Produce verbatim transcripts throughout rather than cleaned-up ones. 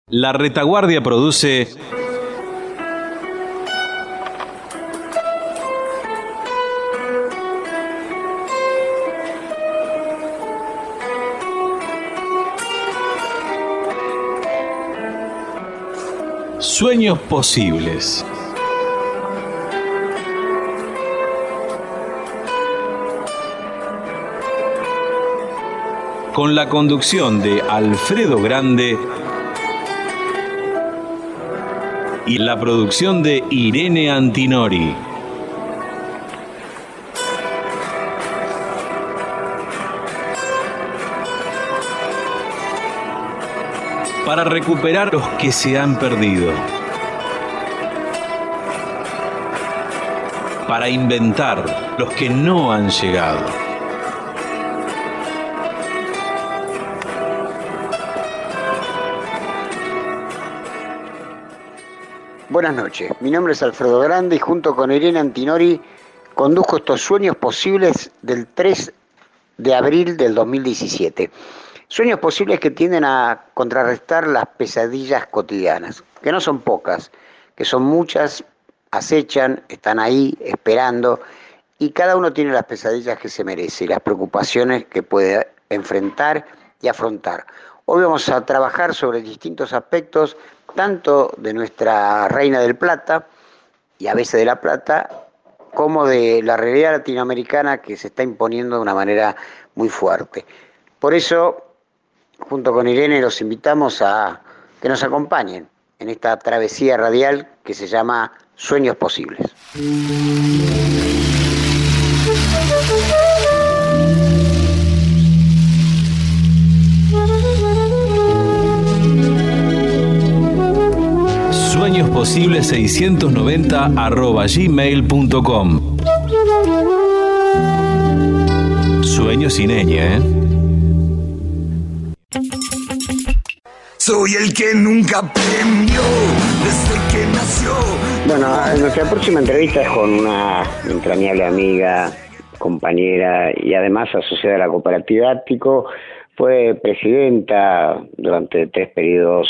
La Retaguardia produce Sueños Posibles. Con la conducción de Alfredo Grande y la producción de Irene Antinori. Para recuperar los que se han perdido. Para inventar los que no han llegado. Buenas noches, mi nombre es Alfredo Grande y junto con Irene Antinori conduzco estos Sueños Posibles del tres de abril del dos mil diecisiete. Sueños posibles que tienden a contrarrestar las pesadillas cotidianas, que no son pocas, que son muchas, acechan, están ahí esperando y cada uno tiene las pesadillas que se merece y las preocupaciones que puede enfrentar y afrontar. Hoy vamos a trabajar sobre distintos aspectos, tanto de nuestra Reina del Plata, y a veces de La Plata, como de la realidad latinoamericana que se está imponiendo de una manera muy fuerte. Por eso, junto con Irene, los invitamos a que nos acompañen en esta travesía radial que se llama Sueños Posibles. Sueños Posibles seiscientos noventa arroba gmail punto com. Sueños sin ñ, ¿eh? Soy el que nunca aprendió desde que nació. Bueno, nuestra próxima entrevista es con una entrañable amiga, compañera y además asociada a la cooperativa Ático. Fue presidenta durante tres periodos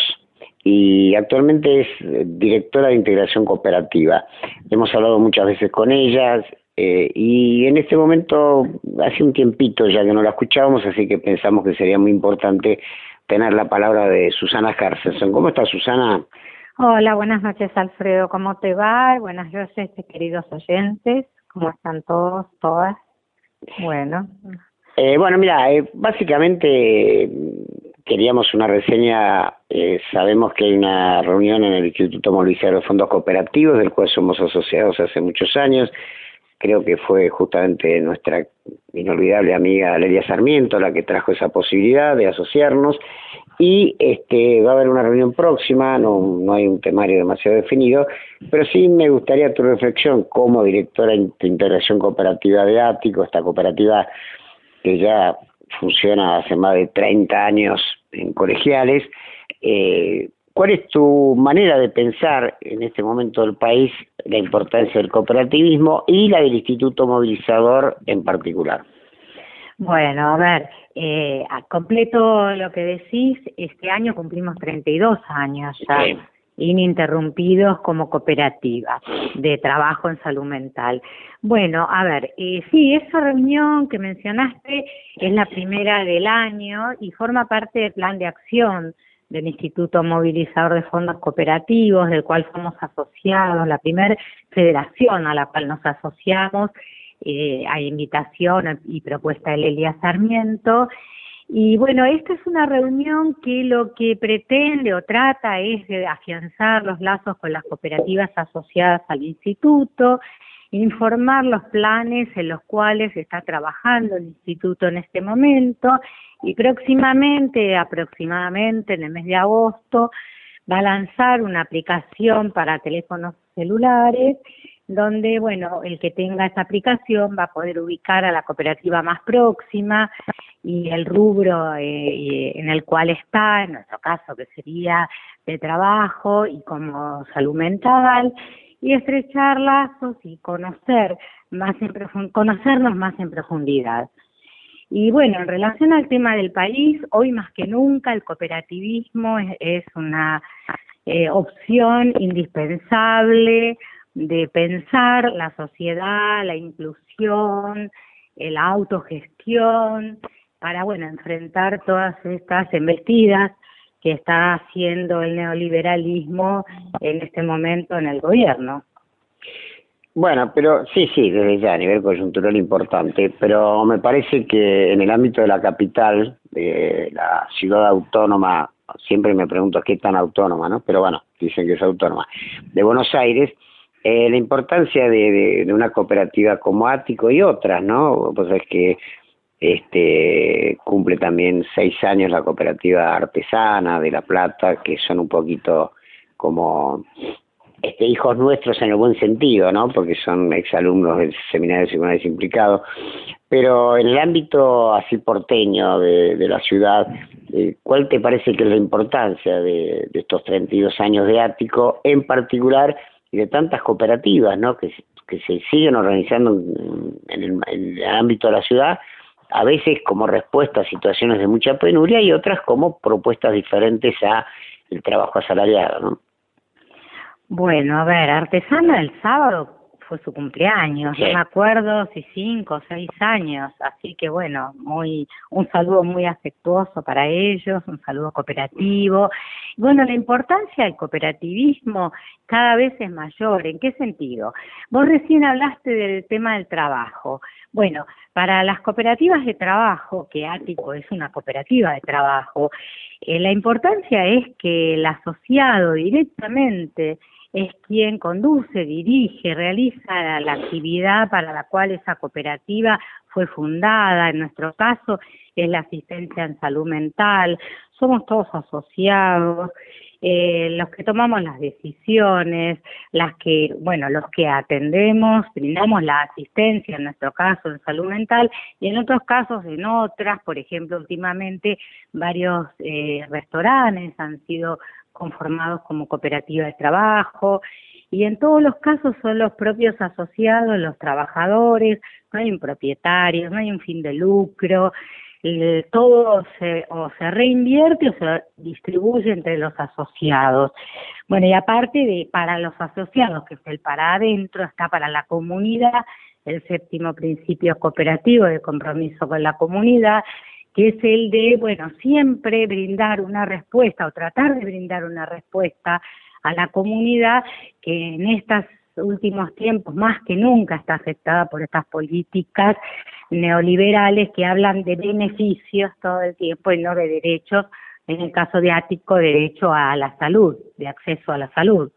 y actualmente es directora de integración cooperativa. Hemos hablado muchas veces con ella eh, y en este momento hace un tiempito ya que no la escuchábamos, así que pensamos que sería muy importante tener la palabra de Susana Carstensen. ¿Cómo está, Susana? Hola, buenas noches, Alfredo. ¿Cómo te va? Buenas noches, queridos oyentes. ¿Cómo están todos, todas? Bueno. Eh, bueno, mira, eh, básicamente queríamos una reseña. Eh, sabemos que hay una reunión en el Instituto Movilizador de Fondos Cooperativos, del cual somos asociados hace muchos años. Creo que fue justamente nuestra inolvidable amiga Lelia Sarmiento la que trajo esa posibilidad de asociarnos. Y este va a haber una reunión próxima, no, no hay un temario demasiado definido, pero sí me gustaría tu reflexión como directora de integración cooperativa de Ático, esta cooperativa que ya funciona hace más de treinta años en colegiales. Eh, ¿Cuál es tu manera de pensar en este momento del país la importancia del cooperativismo y la del Instituto Movilizador en particular? Bueno, a ver, eh, completo lo que decís, este año cumplimos treinta y dos años ya, sí, ininterrumpidos como cooperativa de trabajo en salud mental. Bueno, a ver, eh, sí, esa reunión que mencionaste es la primera del año y forma parte del plan de acción del Instituto Movilizador de Fondos Cooperativos, del cual somos asociados, la primera federación a la cual nos asociamos, eh, a invitación y propuesta de Lelia Sarmiento. Y bueno, esta es una reunión que lo que pretende o trata es de afianzar los lazos con las cooperativas asociadas al instituto, informar los planes en los cuales está trabajando el instituto en este momento y próximamente, aproximadamente en el mes de agosto, va a lanzar una aplicación para teléfonos celulares donde, bueno, el que tenga esta aplicación va a poder ubicar a la cooperativa más próxima y el rubro eh, en el cual está, en nuestro caso que sería de trabajo y como salud mental, y estrechar lazos y conocer más en profund- conocernos más en profundidad. Y bueno, en relación al tema del país, hoy más que nunca el cooperativismo es, es una eh, opción indispensable de pensar la sociedad, la inclusión, eh, la autogestión, para, bueno, enfrentar todas estas embestidas que está haciendo el neoliberalismo en este momento en el gobierno. Bueno, pero sí, sí, desde ya a nivel coyuntural importante, pero me parece que en el ámbito de la capital, de la ciudad autónoma, siempre me pregunto qué tan autónoma, ¿no? Pero bueno, dicen que es autónoma, de Buenos Aires, eh, la importancia de, de, de una cooperativa como Ático y otras, ¿no? Pues es que este cumple también seis años la cooperativa artesana de La Plata, que son un poquito como este hijos nuestros en el buen sentido, ¿no? Porque son exalumnos del Seminario de Secundarios Implicados, pero en el ámbito así porteño de, de la ciudad, eh, ¿cuál te parece que es la importancia de, de estos treinta y dos años de Ático, en particular, y de tantas cooperativas, ¿no? Que, que se siguen organizando en, en, el, en el ámbito de la ciudad, a veces como respuesta a situaciones de mucha penuria y otras como propuestas diferentes a el trabajo asalariado, ¿no? Bueno, a ver, Artesana el sábado fue su cumpleaños, sí. No me acuerdo si cinco o seis años, así que bueno, muy un saludo muy afectuoso para ellos, un saludo cooperativo. Bueno, la importancia del cooperativismo cada vez es mayor. ¿En qué sentido? Vos recién hablaste del tema del trabajo. Bueno, para las cooperativas de trabajo, que Ático es una cooperativa de trabajo, eh, la importancia es que el asociado directamente es quien conduce, dirige, realiza la actividad para la cual esa cooperativa fue fundada. En nuestro caso es la asistencia en salud mental. Somos todos asociados, eh, los que tomamos las decisiones, las que, bueno, los que atendemos, brindamos la asistencia, en nuestro caso en salud mental, y en otros casos en otras. Por ejemplo, últimamente varios eh, restaurantes han sido conformados como cooperativa de trabajo, y en todos los casos son los propios asociados, los trabajadores, no hay un propietario, no hay un fin de lucro, eh, todo se, o se reinvierte o se distribuye entre los asociados. Bueno, y aparte de para los asociados, que es el para adentro, está para la comunidad, el séptimo principio cooperativo de compromiso con la comunidad, que es el de, bueno, siempre brindar una respuesta o tratar de brindar una respuesta a la comunidad que en estos últimos tiempos más que nunca está afectada por estas políticas neoliberales que hablan de beneficios todo el tiempo y no de derechos, en el caso de Ático, derecho a la salud, de acceso a la salud.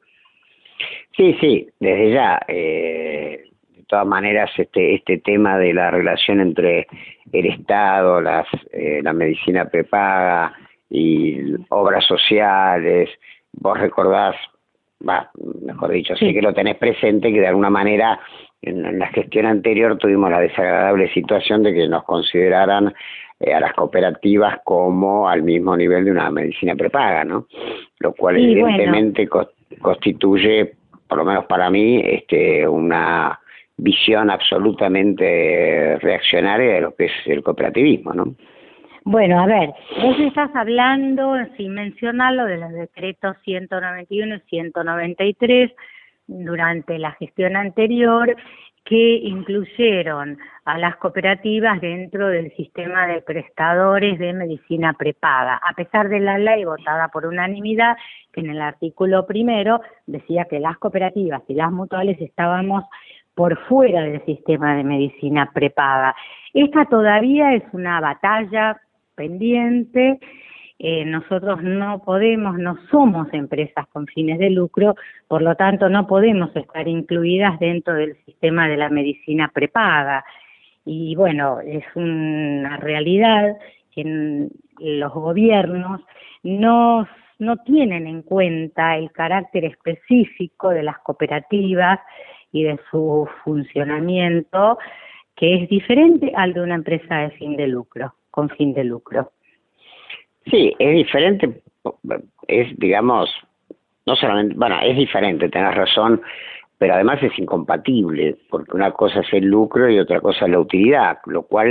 Sí, sí, desde ya. Eh... De todas maneras, este este tema de la relación entre el Estado, las eh, la medicina prepaga y obras sociales, vos recordás, bah, mejor dicho, sí. sé que lo tenés presente, que de alguna manera en, en la gestión anterior tuvimos la desagradable situación de que nos consideraran eh, a las cooperativas como al mismo nivel de una medicina prepaga, ¿no? Lo cual sí, evidentemente bueno. co- constituye, por lo menos para mí, este una visión absolutamente reaccionaria de lo que es el cooperativismo, ¿no? Bueno, a ver, vos estás hablando, sin mencionarlo, de los decretos ciento noventa y uno y ciento noventa y tres durante la gestión anterior, que incluyeron a las cooperativas dentro del sistema de prestadores de medicina prepaga, a pesar de la ley votada por unanimidad, que en el artículo primero decía que las cooperativas y las mutuales estábamos por fuera del sistema de medicina prepaga. Esta todavía es una batalla pendiente. Eh, nosotros no podemos, no somos empresas con fines de lucro, por lo tanto no podemos estar incluidas dentro del sistema de la medicina prepaga. Y bueno, es una realidad que en los gobiernos no, no tienen en cuenta el carácter específico de las cooperativas y de su funcionamiento, que es diferente al de una empresa de fin de lucro, con fin de lucro. Sí, es diferente, es, digamos, no solamente, bueno, es diferente, tenés razón, pero además es incompatible, porque una cosa es el lucro y otra cosa es la utilidad, lo cual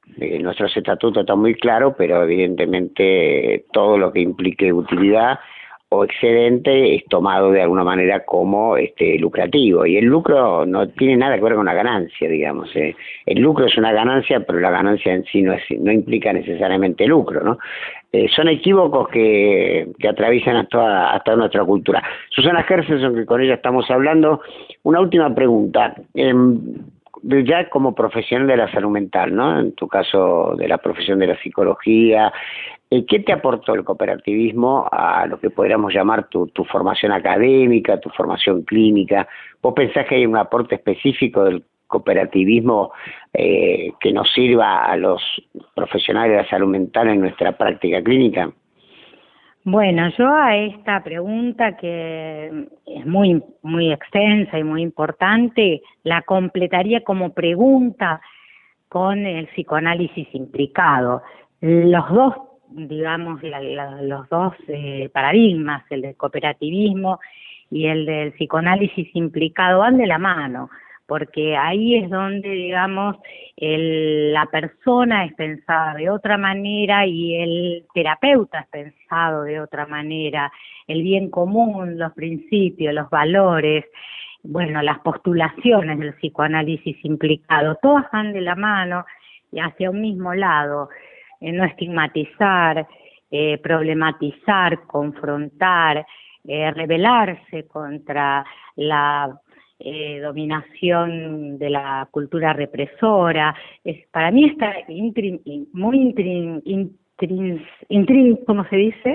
Eh, nuestros estatutos están muy claros, pero evidentemente eh, todo lo que implique utilidad o excedente es tomado de alguna manera como este lucrativo, y el lucro no tiene nada que ver con la ganancia, digamos. Eh. El lucro es una ganancia, pero la ganancia en sí no es, no implica necesariamente lucro, ¿no? Eh, son equívocos que, que atraviesan hasta, hasta nuestra cultura. Susana Gerson, que con ella estamos hablando, una última pregunta. Eh, ya como profesional de la salud mental, ¿no? En tu caso, de la profesión de la psicología, ¿qué te aportó el cooperativismo a lo que podríamos llamar tu, tu formación académica, tu formación clínica? ¿Vos pensás que hay un aporte específico del cooperativismo eh, que nos sirva a los profesionales de la salud mental en nuestra práctica clínica? Bueno, yo a esta pregunta, que es muy, muy extensa y muy importante, la completaría como pregunta con el psicoanálisis implicado. Los dos, digamos, la, la, los dos eh, paradigmas, el del cooperativismo y el del psicoanálisis implicado, van de la mano, porque ahí es donde, digamos, el, la persona es pensada de otra manera y el terapeuta es pensado de otra manera, el bien común, los principios, los valores, bueno, las postulaciones del psicoanálisis implicado, todas van de la mano y hacia un mismo lado. Eh, no estigmatizar, eh, problematizar, confrontar, eh, rebelarse contra la eh, dominación de la cultura represora. Es, para mí está intri, muy intri, intri, intri, ¿cómo se dice?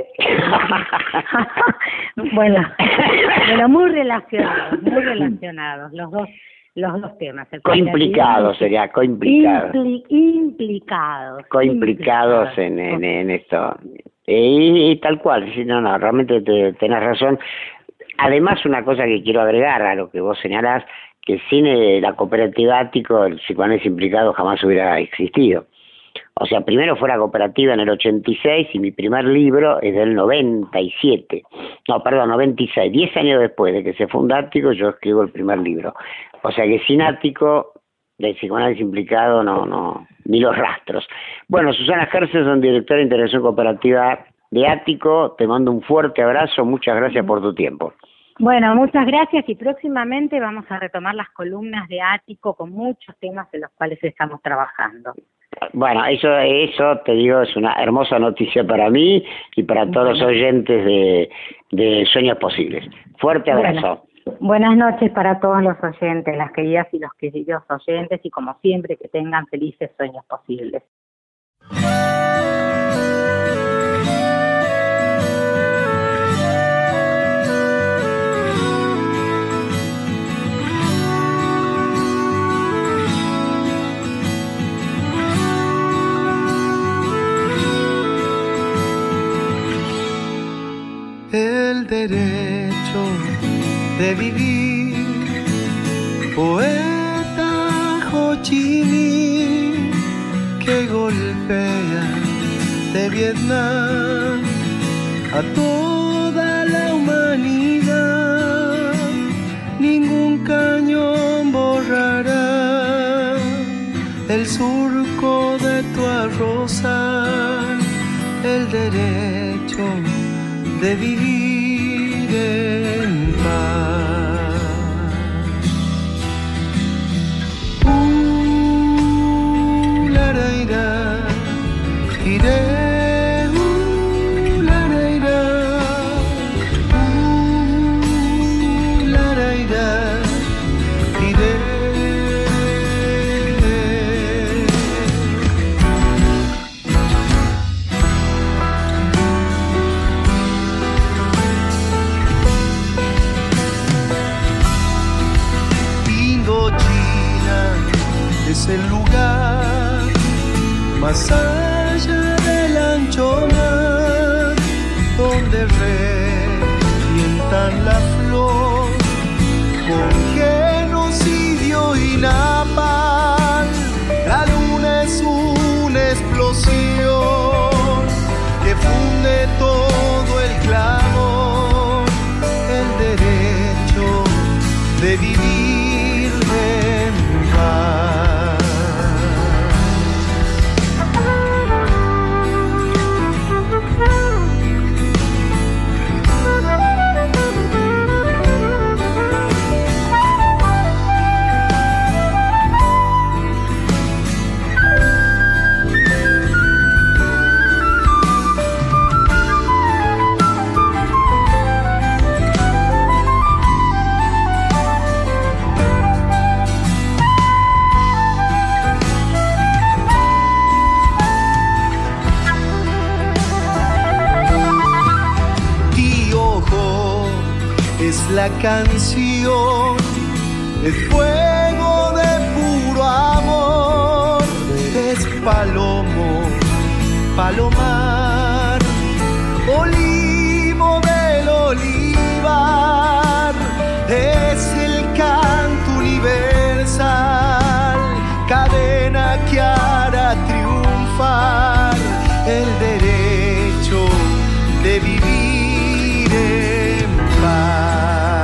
bueno, bueno, muy relacionados, muy relacionados los dos. Los dos temas. Coimplicados sería, coimplicados. Impli, implicados. Coimplicados en, en, en esto. Y, y tal cual, sí, no, no, realmente te, tenés razón. Además, una cosa que quiero agregar a lo que vos señalás, que sin la cooperativa Ático, el psicoanálisis implicado jamás hubiera existido. O sea, primero fue la cooperativa en el ochenta y seis y mi primer libro es del noventa y siete. No, perdón, noventa y seis. Diez años después de que se funda Ático, yo escribo el primer libro. O sea que sin Ático, del psicoanálisis implicado, no, no, ni los rastros. Bueno, Susana Gerson, directora de Integración Cooperativa de Ático, te mando un fuerte abrazo, muchas gracias por tu tiempo. Bueno, muchas gracias, y próximamente vamos a retomar las columnas de Ático con muchos temas en los cuales estamos trabajando. Bueno, eso, eso te digo, es una hermosa noticia para mí y para todos los oyentes de, de Sueños Posibles. Fuerte abrazo. Bueno, buenas noches para todos los oyentes, las queridas y los queridos oyentes, y como siempre, que tengan felices sueños posibles. El derecho de vivir, poeta Ho Chi Minh, que golpea de Vietnam a toda la humanidad. Ningún cañón borrará el surco de tu arrozal. El derecho de vivir en paz. Uh, la, la, la, iré, uh, la, la, la, uh, la, la, la, iré. Es el lugar más allá del ancho mar, donde revientan la flor con genocidio y napalm. La luna es una explosión que funde todo el clamor. El derecho de vivir en paz. es la canción, el fuego de puro amor, es palomo, palomar, olivo del olivar, es el canto universal, cadena que hará triunfar el derecho de vivir en paz.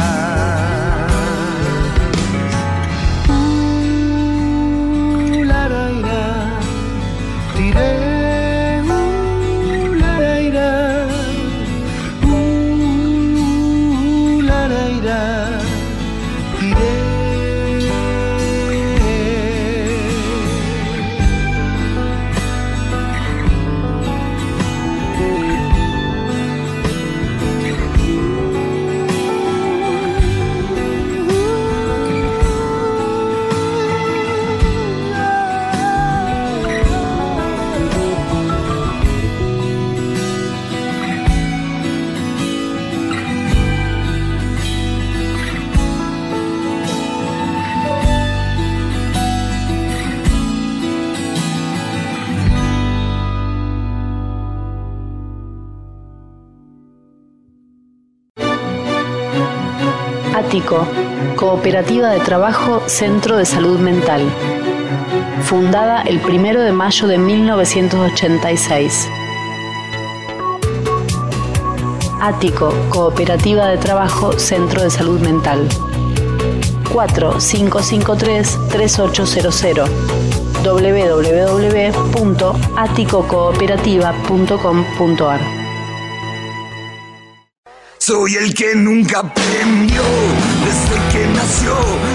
Uh, la, la, la, tiré, uh, la, la, la, uh, la, la, la, tiré. Ático, Cooperativa de Trabajo Centro de Salud Mental. Fundada el primero de mayo de mil novecientos ochenta y seis. Ático, Cooperativa de Trabajo Centro de Salud Mental. cuatro cinco cinco tres tres ocho cero cero. doble u doble u doble u punto ático cooperativa punto com punto a r. Soy el que nunca aprendió desde que nació.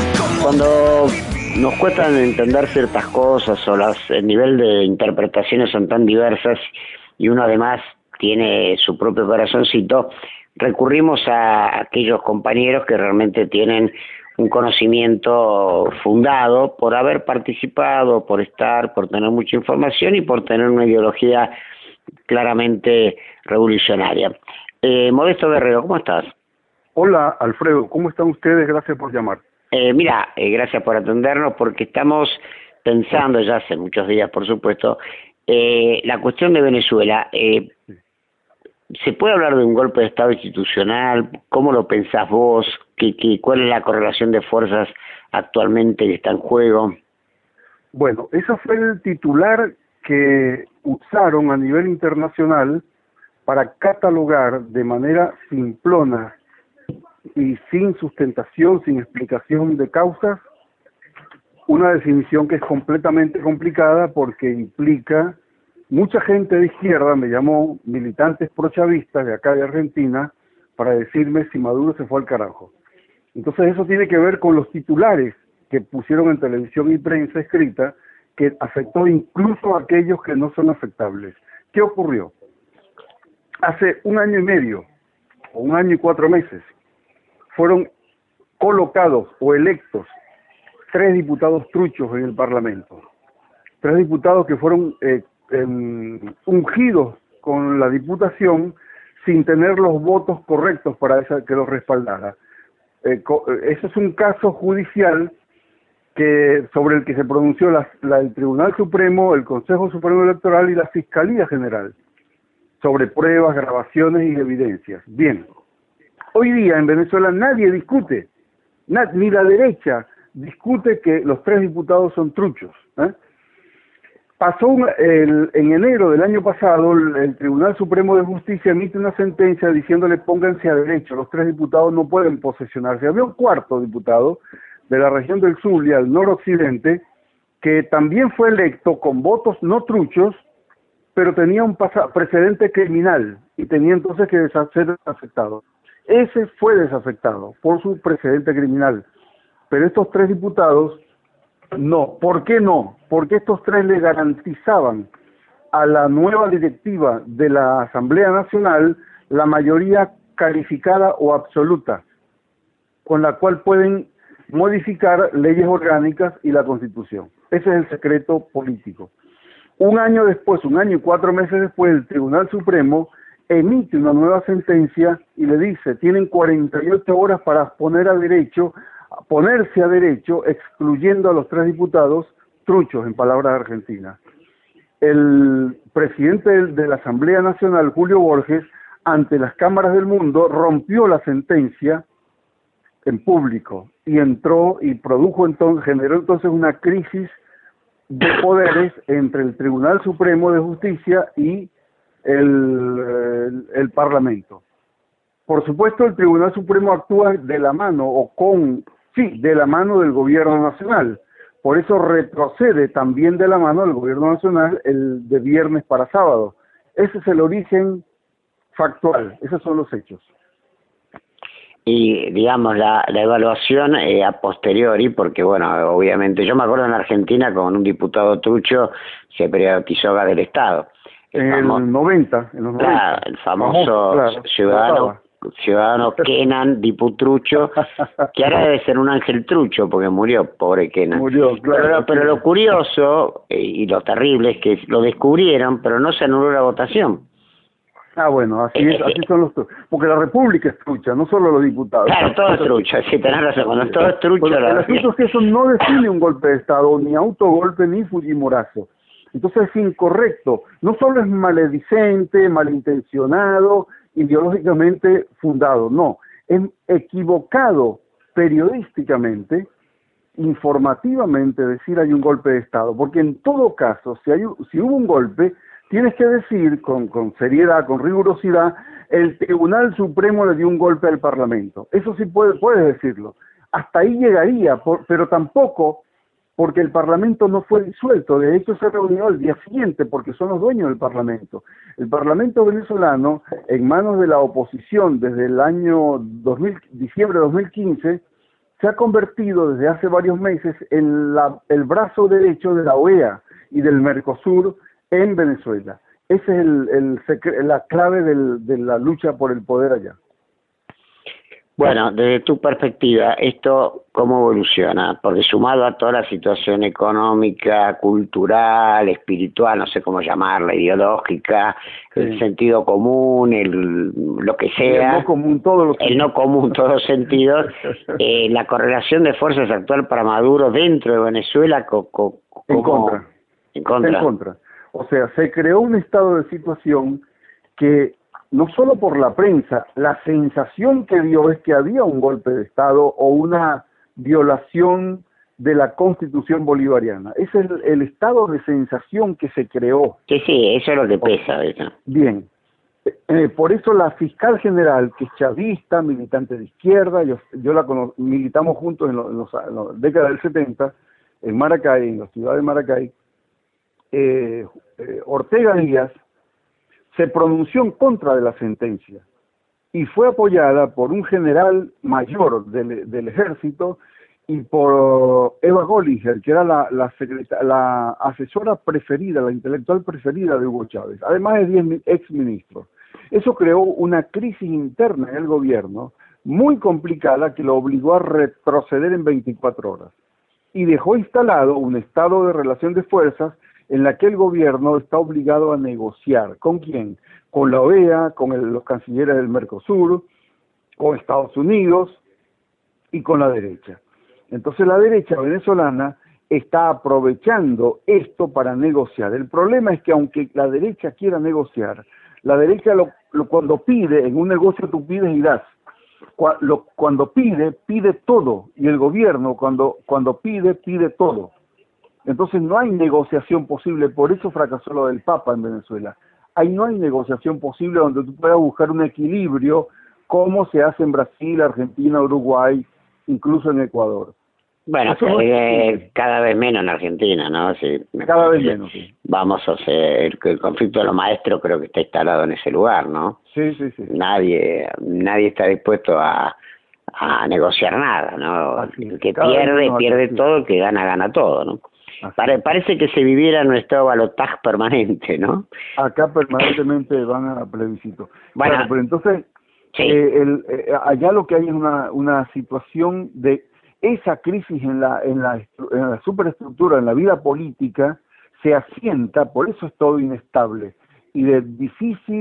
Cuando nos cuesta entender ciertas cosas o las, el nivel de interpretaciones son tan diversas y uno además tiene su propio corazoncito, recurrimos a aquellos compañeros que realmente tienen un conocimiento fundado por haber participado, por estar, por tener mucha información y por tener una ideología claramente revolucionaria. Eh, Modesto Guerrero, ¿cómo estás? Hola, Alfredo, ¿cómo están ustedes? Gracias por llamar. Eh, mira, eh, gracias por atendernos porque estamos pensando ya hace muchos días, por supuesto, eh, la cuestión de Venezuela. Eh, ¿Se puede hablar de un golpe de Estado institucional? ¿Cómo lo pensás vos? ¿Qué, qué, ¿Cuál es la correlación de fuerzas actualmente que está en juego? Bueno, ese fue el titular que usaron a nivel internacional para catalogar de manera simplona y sin sustentación, sin explicación de causas, una definición que es completamente complicada porque implica, mucha gente de izquierda me llamó, militantes prochavistas de acá de Argentina, para decirme si Maduro se fue al carajo. Entonces eso tiene que ver con los titulares que pusieron en televisión y prensa escrita, que afectó incluso a aquellos que no son afectables. ¿Qué ocurrió? Hace un año y medio, o un año y cuatro meses, fueron colocados o electos tres diputados truchos en el Parlamento. Tres diputados que fueron eh, eh, ungidos con la diputación sin tener los votos correctos para esa, que los respaldara. Eh, ese es un caso judicial que sobre el que se pronunció la, la, el Tribunal Supremo, el Consejo Supremo Electoral y la Fiscalía General, sobre pruebas, grabaciones y evidencias. Bien, hoy día en Venezuela nadie discute, nad, ni la derecha discute que los tres diputados son truchos. ¿eh? Pasó un, el, en enero del año pasado, el, el Tribunal Supremo de Justicia emite una sentencia diciéndole pónganse a derecho, los tres diputados no pueden posesionarse. Había un cuarto diputado de la región del Zulia, al noroccidente, que también fue electo con votos no truchos, pero tenía un precedente criminal y tenía entonces que ser desafectado. Ese fue desafectado por su precedente criminal, pero estos tres diputados no. ¿Por qué no? Porque estos tres le garantizaban a la nueva directiva de la Asamblea Nacional la mayoría calificada o absoluta, con la cual pueden modificar leyes orgánicas y la Constitución. Ese es el secreto político. Un año después, un año y cuatro meses después, el Tribunal Supremo emite una nueva sentencia y le dice, tienen cuarenta y ocho horas para poner a derecho, ponerse a derecho, excluyendo a los tres diputados truchos, en palabras argentinas. El presidente de la Asamblea Nacional, Julio Borges, ante las cámaras del mundo, rompió la sentencia en público y entró y produjo entonces, generó entonces una crisis de poderes entre el Tribunal Supremo de Justicia y el, el, el Parlamento. Por supuesto, el Tribunal Supremo actúa de la mano o con, sí, de la mano del Gobierno Nacional. Por eso retrocede también de la mano del Gobierno Nacional el de viernes para sábado. Ese es el origen factual, esos son los hechos. Y, digamos, la, la evaluación eh, a posteriori, porque, bueno, obviamente, yo me acuerdo en Argentina con un diputado trucho se privatizó gas del Estado. El en famo- el noventa, en los noventa. Claro, el famoso Famoso, claro, ciudadano ciudadano Kenan, diputrucho, que ahora debe ser un ángel trucho porque murió, pobre Kenan. Murió, claro. Pero, pero lo curioso eh, y lo terrible es que lo descubrieron, pero no se anuló la votación. Ah, bueno, así es, así son los truchos. Porque la República es trucha, no solo los diputados. Claro, todo es trucho, sí, tenés razón, cuando todo es trucho... Bueno, la... el asunto es que eso no define un golpe de Estado, ni autogolpe, ni fujimorazo. Entonces es incorrecto, no solo es maledicente, malintencionado, ideológicamente fundado, no, es equivocado periodísticamente, informativamente decir hay un golpe de Estado, porque en todo caso, si, hay, si hubo un golpe, tienes que decir con, con seriedad, con rigurosidad, el Tribunal Supremo le dio un golpe al Parlamento. Eso sí puede, puedes decirlo. Hasta ahí llegaría, por, pero tampoco porque el Parlamento no fue disuelto. De hecho, se reunió al día siguiente porque son los dueños del Parlamento. El Parlamento venezolano, en manos de la oposición desde el año dos mil, diciembre de dos mil quince, se ha convertido desde hace varios meses en la, el brazo derecho de la O E A y del Mercosur en Venezuela. Esa es el, el secre- la clave del, de la lucha por el poder allá. Bueno, desde tu perspectiva, ¿esto cómo evoluciona? Porque sumado a toda la situación económica, cultural, espiritual, no sé cómo llamarla, ideológica, sí, el sentido común, el lo que sea, el no común, todos los el no común, todos los sentidos, eh, la correlación de fuerzas actual para Maduro dentro de Venezuela, co, co, en como, contra. En contra. En contra. O sea, se creó un estado de situación que no solo por la prensa, la sensación que dio es que había un golpe de Estado o una violación de la Constitución bolivariana. Ese es el, el estado de sensación que se creó. Sí, sí, eso es lo que pesa. Eso. Bien. Eh, por eso la fiscal general, que es chavista, militante de izquierda, yo, yo la cono- militamos juntos en, lo, en, los, en la década del setenta, en Maracay, en la ciudad de Maracay, eh, eh, Ortega Díaz, se pronunció en contra de la sentencia y fue apoyada por un general mayor del, del ejército y por Eva Gollinger, que era la, la, secreta, la asesora preferida, la intelectual preferida de Hugo Chávez, además de diez exministros. Eso creó una crisis interna en el gobierno muy complicada que lo obligó a retroceder en veinticuatro horas y dejó instalado un estado de relación de fuerzas en la que el gobierno está obligado a negociar. ¿Con quién? Con la O E A, con el, los cancilleres del Mercosur, con Estados Unidos y con la derecha. Entonces la derecha venezolana está aprovechando esto para negociar. El problema es que aunque la derecha quiera negociar, la derecha lo, lo, cuando pide, en un negocio tú pides y das. Cuando, lo, cuando pide, pide todo. Y el gobierno cuando, cuando pide, pide todo. Entonces no hay negociación posible, por eso fracasó lo del Papa en Venezuela. Ahí no hay negociación posible donde tú puedas buscar un equilibrio como se hace en Brasil, Argentina, Uruguay, incluso en Ecuador. Bueno, Eso no eh, cada vez menos en Argentina, ¿no? Sí, cada vez menos, sí. Vamos, o sea, el, el conflicto de los maestros creo que está instalado en ese lugar, ¿no? Sí, sí, sí. Nadie, nadie está dispuesto a, a negociar nada, ¿no? Así, el que cada pierde, vez pierde así. todo, el que gana, gana todo, ¿no? Pare, parece que se viviera en un estado de balotaje permanente, ¿no? Acá permanentemente van a plebiscito. Bueno, claro, pero entonces, sí. eh, el, eh, allá lo que hay es una, una situación de esa crisis en la, en, la, en la superestructura, en la vida política, se asienta, por eso es todo inestable, y de difícil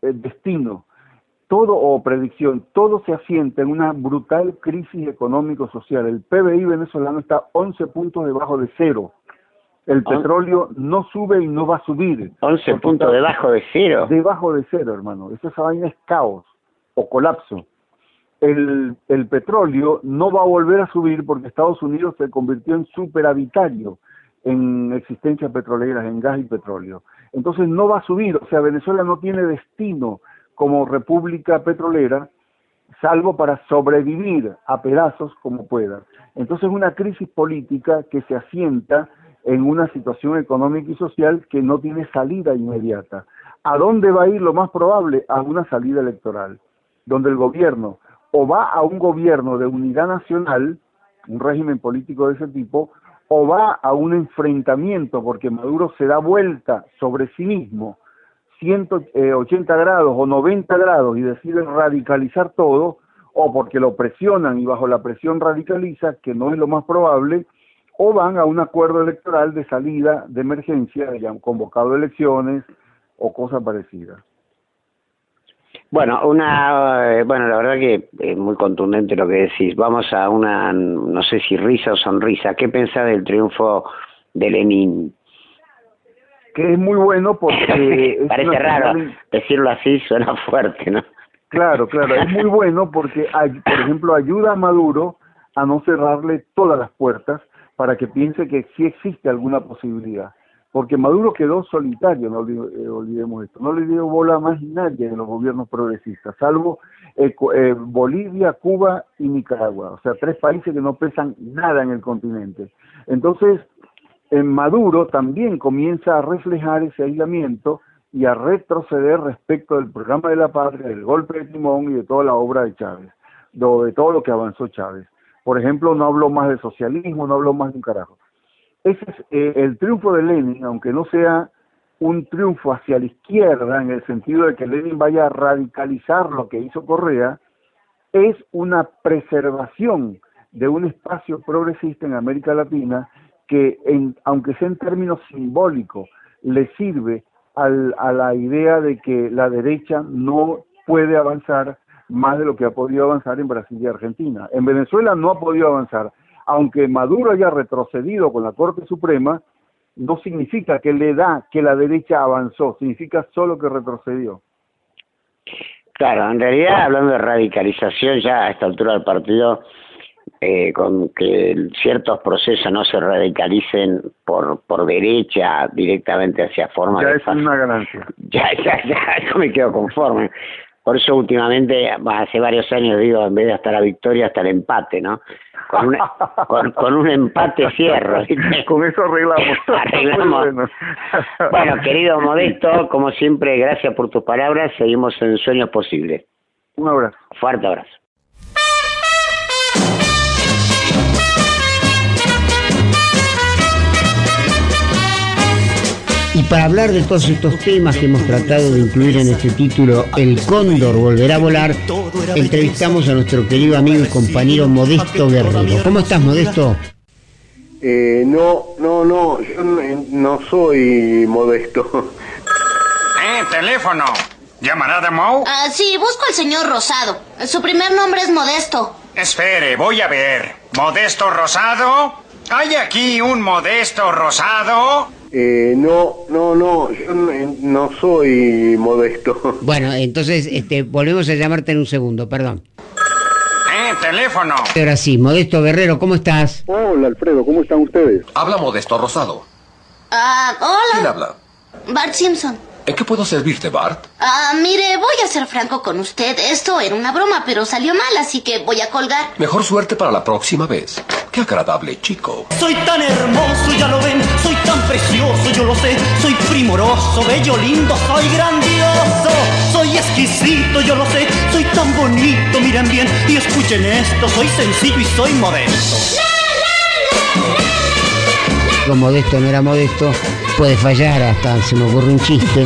eh, destino, todo o predicción, todo se asienta en una brutal crisis económico-social. El P B I venezolano está once puntos debajo de cero. El petróleo no sube y no va a subir. once puntos debajo de cero. Debajo de cero, hermano. Esa, esa vaina es caos o colapso. El, el petróleo no va a volver a subir porque Estados Unidos se convirtió en superavitario en existencias petroleras, en gas y petróleo. Entonces no va a subir, o sea, Venezuela no tiene destino como república petrolera, salvo para sobrevivir a pedazos como pueda. Entonces una crisis política que se asienta en una situación económica y social que no tiene salida inmediata. ¿A dónde va a ir lo más probable? A una salida electoral, donde el gobierno o va a un gobierno de unidad nacional, un régimen político de ese tipo, o va a un enfrentamiento, porque Maduro se da vuelta sobre sí mismo, ciento ochenta grados o noventa grados, y decide radicalizar todo, o porque lo presionan y bajo la presión radicaliza, que no es lo más probable, o van a un acuerdo electoral de salida de emergencia, ya han convocado elecciones o cosas parecidas. Bueno, una, eh, bueno, la verdad que es muy contundente lo que decís. Vamos a una, no sé si risa o sonrisa. ¿Qué pensás del triunfo de Lenin? Que es muy bueno porque... Parece raro señal... decirlo así, suena fuerte, ¿no? Claro, claro, es muy bueno porque, por ejemplo, ayuda a Maduro a no cerrarle todas las puertas para que piense que sí existe alguna posibilidad. Porque Maduro quedó solitario, no olvidemos esto, no le dio bola a más nadie de los gobiernos progresistas, salvo eh, eh, Bolivia, Cuba y Nicaragua, o sea, tres países que no pesan nada en el continente. Entonces, en Maduro también comienza a reflejar ese aislamiento y a retroceder respecto del programa de la patria, del golpe de timón y de toda la obra de Chávez, de, de todo lo que avanzó Chávez. Por ejemplo, no habló más de socialismo, no habló más de un carajo. Ese es eh, el triunfo de Lenin, aunque no sea un triunfo hacia la izquierda, en el sentido de que Lenin vaya a radicalizar lo que hizo Correa, es una preservación de un espacio progresista en América Latina que, en, aunque sea en términos simbólicos, le sirve al, a la idea de que la derecha no puede avanzar más de lo que ha podido avanzar en Brasil y Argentina. En Venezuela no ha podido avanzar. Aunque Maduro haya retrocedido con la Corte Suprema, no significa que le da que la derecha avanzó, significa solo que retrocedió. Claro, en realidad, hablando de radicalización, ya a esta altura del partido, eh, con que ciertos procesos no se radicalicen por por derecha directamente hacia formas ya de... es una ganancia. Ya, ya, ya, yo me quedo conforme. Por eso últimamente, hace varios años digo, en vez de hasta la victoria, hasta el empate, ¿no? Con, una, con, con un empate cierro. Con eso arreglamos. arreglamos. Bueno. Bueno, querido Modesto, como siempre, gracias por tus palabras. Seguimos en Sueños Posibles. Un abrazo. Fuerte abrazo. Y para hablar de todos estos temas que hemos tratado de incluir en este título, El Cóndor volverá a volar, entrevistamos a nuestro querido amigo y compañero Modesto Guerrero. ¿Cómo estás, Modesto? Eh, no, no, no, yo no, no soy Modesto. ¡Eh, teléfono! ¿Llamará de Moe? Ah, sí, busco al señor Rosado. Su primer nombre es Modesto. Espere, voy a ver. ¿Modesto Rosado? ¿Hay aquí un Modesto Rosado? Eh, no, no, no, yo no, no soy Modesto. Bueno, entonces este, volvemos a llamarte en un segundo, perdón. ¡Eh, teléfono! Ahora sí, Modesto Guerrero, ¿cómo estás? Hola, Alfredo, ¿cómo están ustedes? Habla Modesto Rosado. Ah, hola. ¿Quién habla? Bart Simpson. ¿En qué puedo servirte, Bart? Ah, mire, voy a ser franco con usted. Esto era una broma, pero salió mal, así que voy a colgar. Mejor suerte para la próxima vez. Qué agradable chico. Soy tan hermoso, ya lo ven. Soy tan precioso, yo lo sé. Soy primoroso, bello, lindo, soy grandioso. Soy exquisito, yo lo sé. Soy tan bonito, miren bien y escuchen esto. Soy sencillo y soy modesto. Como Modesto no era Modesto, puede fallar, hasta se me ocurre un chiste.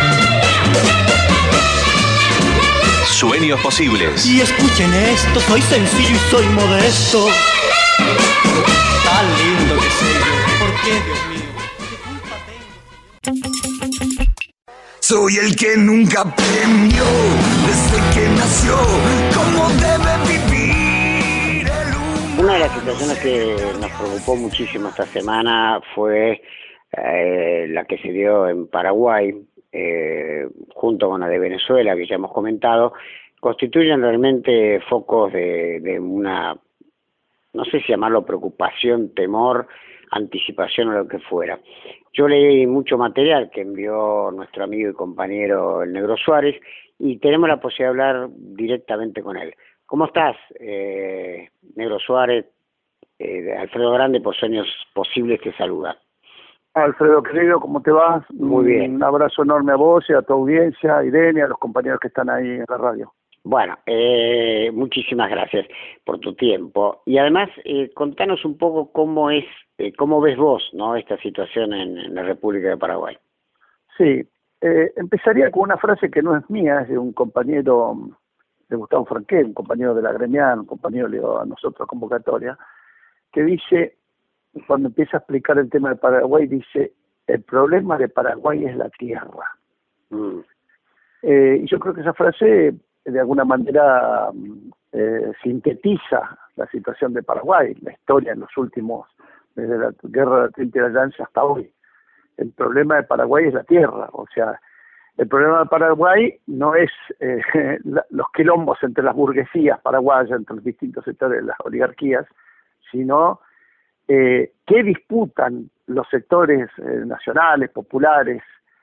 Sueños Posibles. Y escuchen esto, soy sencillo y soy modesto. Tan lindo que soy yo, ¿por qué, Dios mío? ¿Qué culpa tengo? Soy el que nunca aprendió desde que nació cómo debe vivir el humano. Una de las situaciones que nos preocupó muchísimo esta semana fue eh, la que se dio en Paraguay, eh, junto con la de Venezuela, que ya hemos comentado, constituyen realmente focos de, de una, no sé si llamarlo preocupación, temor, anticipación o lo que fuera. Yo leí mucho material que envió nuestro amigo y compañero el Negro Suárez y tenemos la posibilidad de hablar directamente con él. ¿Cómo estás, eh, Negro Suárez? Eh, Alfredo Grande, por Sueños Posibles, te saluda. Alfredo, querido, ¿cómo te vas? Muy bien. Un abrazo enorme a vos y a tu audiencia, a Irene, a los compañeros que están ahí en la radio. Bueno, eh, muchísimas gracias por tu tiempo. Y además, eh, contanos un poco cómo es, eh, cómo ves vos, ¿no?, esta situación en, en la República de Paraguay. Sí, eh, empezaría con una frase que no es mía, es de un compañero de Gustavo Franquel, un compañero de la gremial, un compañero le dio a nosotros convocatoria, que dice, cuando empieza a explicar el tema de Paraguay, dice, el problema de Paraguay es la tierra. Mm. Eh, y yo creo que esa frase de alguna manera eh, sintetiza la situación de Paraguay, la historia en los últimos, desde la guerra de la Trinidad hasta hoy. El problema de Paraguay es la tierra, o sea, el problema de Paraguay no es eh, la, los quilombos entre las burguesías paraguayas, entre los distintos sectores de las oligarquías, sino eh, qué disputan los sectores eh, nacionales, populares,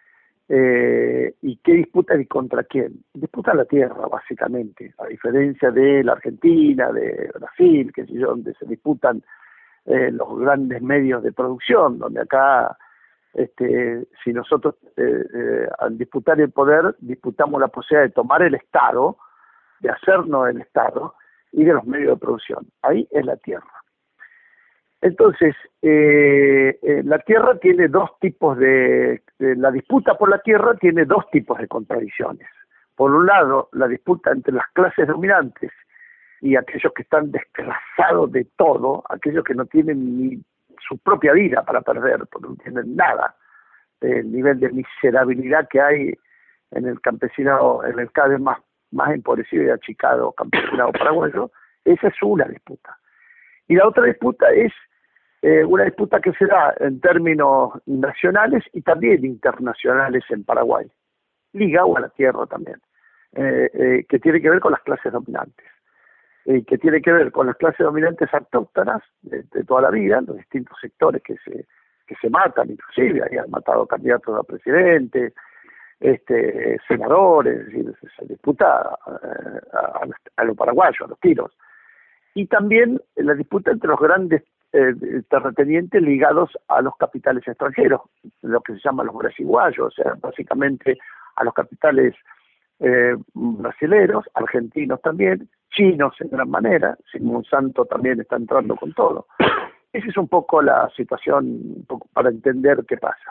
Eh, y qué disputan y contra quién. Disputan la tierra, básicamente, a diferencia de la Argentina, de Brasil, que sé yo, donde se disputan eh, los grandes medios de producción, donde acá, este, si nosotros eh, eh, al disputar el poder, disputamos la posibilidad de tomar el Estado, de hacernos el Estado, y de los medios de producción. Ahí es la tierra. Entonces, eh, eh, la tierra tiene dos tipos de, de... La disputa por la tierra tiene dos tipos de contradicciones. Por un lado, la disputa entre las clases dominantes y aquellos que están desclasados de todo, aquellos que no tienen ni su propia vida para perder, porque no tienen nada. El nivel de miserabilidad que hay en el campesinado, en el cada vez más, más empobrecido y achicado campesinado paraguayo, esa es una disputa. Y la otra disputa es Eh, una disputa que se da en términos nacionales y también internacionales en Paraguay, ligado a la tierra también, eh, eh, que tiene que ver con las clases dominantes, eh, que tiene que ver con las clases dominantes autóctonas de, de toda la vida, los distintos sectores que se que se matan, inclusive, ahí han matado candidatos a presidente, este, senadores, es decir, se, se disputa eh, a, a, a los paraguayos, a los tiros, y también la disputa entre los grandes Eh, terratenientes ligados a los capitales extranjeros, lo que se llama los brasiguayos, o sea, básicamente a los capitales eh, brasileros, argentinos también, chinos en gran manera, si Monsanto también está entrando con todo. Esa es un poco la situación, un poco para entender qué pasa.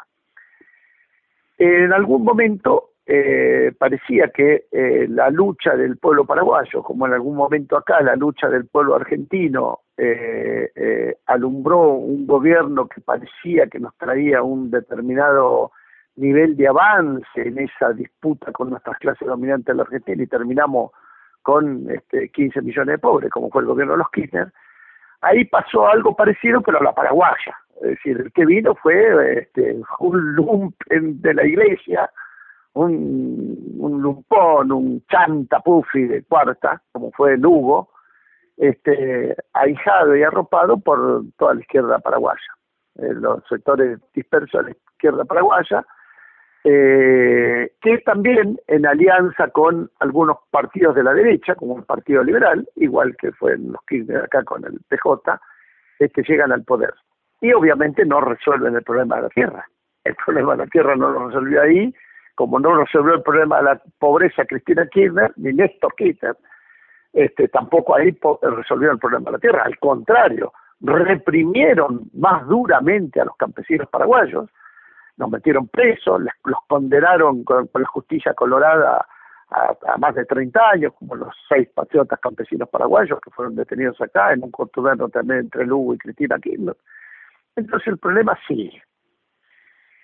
En algún momento eh, parecía que eh, la lucha del pueblo paraguayo, como en algún momento acá la lucha del pueblo argentino, Eh, eh, alumbró un gobierno que parecía que nos traía un determinado nivel de avance en esa disputa con nuestras clases dominantes de la Argentina y terminamos con este, quince millones de pobres, como fue el gobierno de los Kirchner. Ahí pasó algo parecido, pero a la paraguaya. Es decir, el que vino fue este, un lumpen de la iglesia, un, un lumpón, un chantapufi de cuarta, como fue Lugo, este, ahijado y arropado por toda la izquierda paraguaya, eh, los sectores dispersos de la izquierda paraguaya, eh, que también en alianza con algunos partidos de la derecha, como el Partido Liberal, igual que fue en los Kirchner acá con el P J, este, llegan al poder. Y obviamente no resuelven el problema de la tierra. El problema de la tierra no lo resolvió ahí, como no resolvió el problema de la pobreza Cristina Kirchner, ni Néstor Kirchner, Este, tampoco ahí resolvieron el problema de la tierra, al contrario, reprimieron más duramente a los campesinos paraguayos, los metieron presos, les, los condenaron con, con la justicia colorada a, a más de treinta años, como los seis patriotas campesinos paraguayos que fueron detenidos acá, en un contubernio también entre Lugo y Cristina Kirchner. Entonces el problema sigue.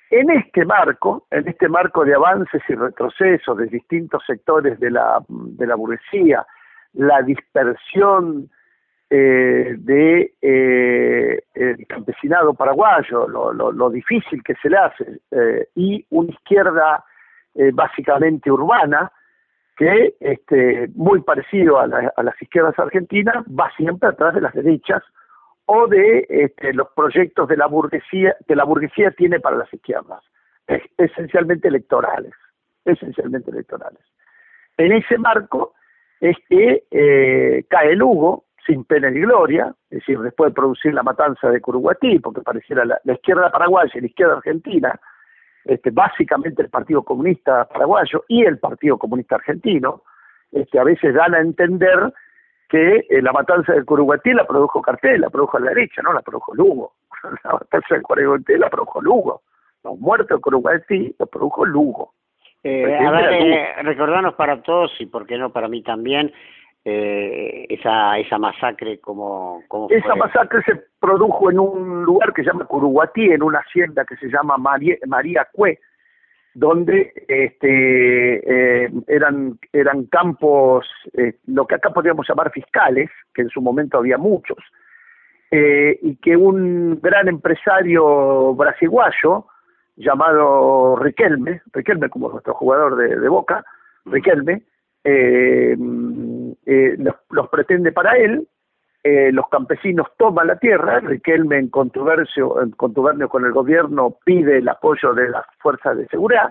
En este marco, en este marco de avances y retrocesos de distintos sectores de la, de la burguesía, la dispersión eh, de eh, el campesinado paraguayo, lo, lo, lo difícil que se le hace, eh, y una izquierda eh, básicamente urbana, que este, muy parecido a, la, a las izquierdas argentinas, va siempre atrás de las derechas o de este, los proyectos de la burguesía que la burguesía tiene para las izquierdas, es, esencialmente electorales, esencialmente electorales. En ese marco es que eh, cae Lugo, sin pena ni gloria, es decir, después de producir la matanza de Curuguatí, porque pareciera la, la izquierda paraguaya y la izquierda argentina, este, básicamente el Partido Comunista Paraguayo y el Partido Comunista Argentino, este, a veces dan a entender que eh, la matanza de Curuguatí la produjo Cartel, la produjo la derecha, no la produjo Lugo. La matanza de Curuguatí la produjo Lugo. Los muertos de Curuguatí la produjo Lugo. Eh, a ver, eh, recordarnos para todos, y por qué no para mí también, eh, esa esa masacre, como Esa fue? masacre se produjo en un lugar que se llama Curuguatí, en una hacienda que se llama María, María Cue, donde este, eh, eran, eran campos, eh, lo que acá podríamos llamar fiscales, que en su momento había muchos, eh, y que un gran empresario brasiguayo llamado Riquelme, Riquelme como nuestro jugador de, de Boca, Riquelme, eh, eh, los, los pretende para él. Eh, los campesinos toman la tierra, Riquelme en contubernio, en contubernio con el gobierno pide el apoyo de las fuerzas de seguridad,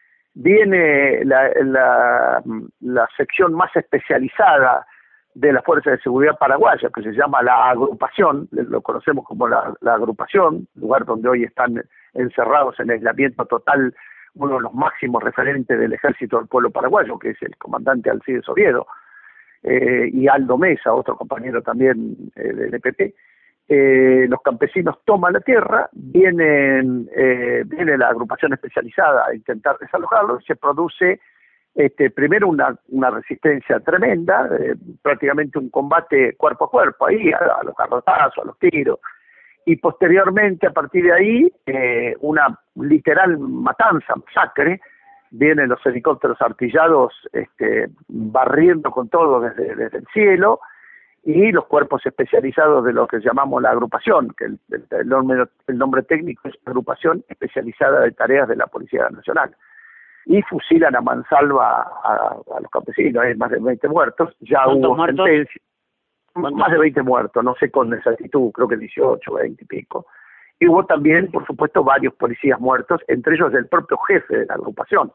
viene la, la, la sección más especializada de las fuerzas de seguridad paraguayas, que se llama la agrupación, lo conocemos como la, la agrupación, lugar donde hoy están encerrados en aislamiento total uno de los máximos referentes del ejército del pueblo paraguayo, que es el comandante Alcides Oviedo, Eh, y Aldo Mesa, otro compañero también eh, del E P P. Eh, los campesinos toman la tierra, vienen, eh, viene la agrupación especializada a intentar desalojarlo, y se produce este, primero una, una resistencia tremenda, eh, prácticamente un combate cuerpo a cuerpo, ahí a, a los garrotazos, a los tiros, y posteriormente, a partir de ahí, eh, una literal matanza, masacre. Vienen los helicópteros artillados este, barriendo con todo desde, desde el cielo, y los cuerpos especializados de lo que llamamos la agrupación, que el, el, el, nombre, el nombre técnico es Agrupación Especializada de Tareas de la Policía Nacional, y fusilan a mansalva a, a los campesinos. Hay más de veinte muertos, ya hubo sentencia, más de veinte muertos, no sé con exactitud, creo que dieciocho, veinte y pico. Y hubo también, por supuesto, varios policías muertos, entre ellos el propio jefe de la agrupación.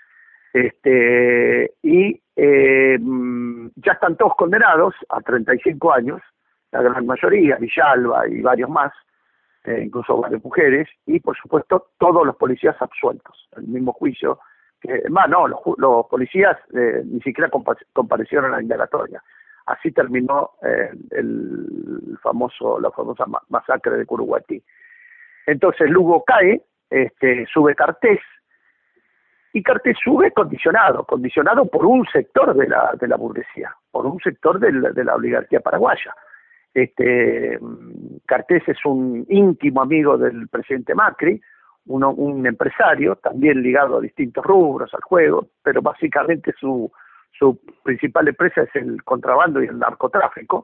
Este, y eh, ya están todos condenados a treinta y cinco años, la gran mayoría, Villalba y varios más, eh, incluso varias mujeres, y por supuesto todos los policías absueltos, el mismo juicio. Que, más no, los, los policías eh, ni siquiera compa comparecieron a la indagatoria. Así terminó eh, el famoso, la famosa ma masacre de Curuguatí. Entonces Lugo cae, este, sube Cartés, y Cartés sube condicionado, condicionado por un sector de la, de la burguesía, por un sector de la, de la oligarquía paraguaya. Este, Cartés es un íntimo amigo del presidente Macri, uno, un empresario, también ligado a distintos rubros, al juego, pero básicamente su, su principal empresa es el contrabando y el narcotráfico.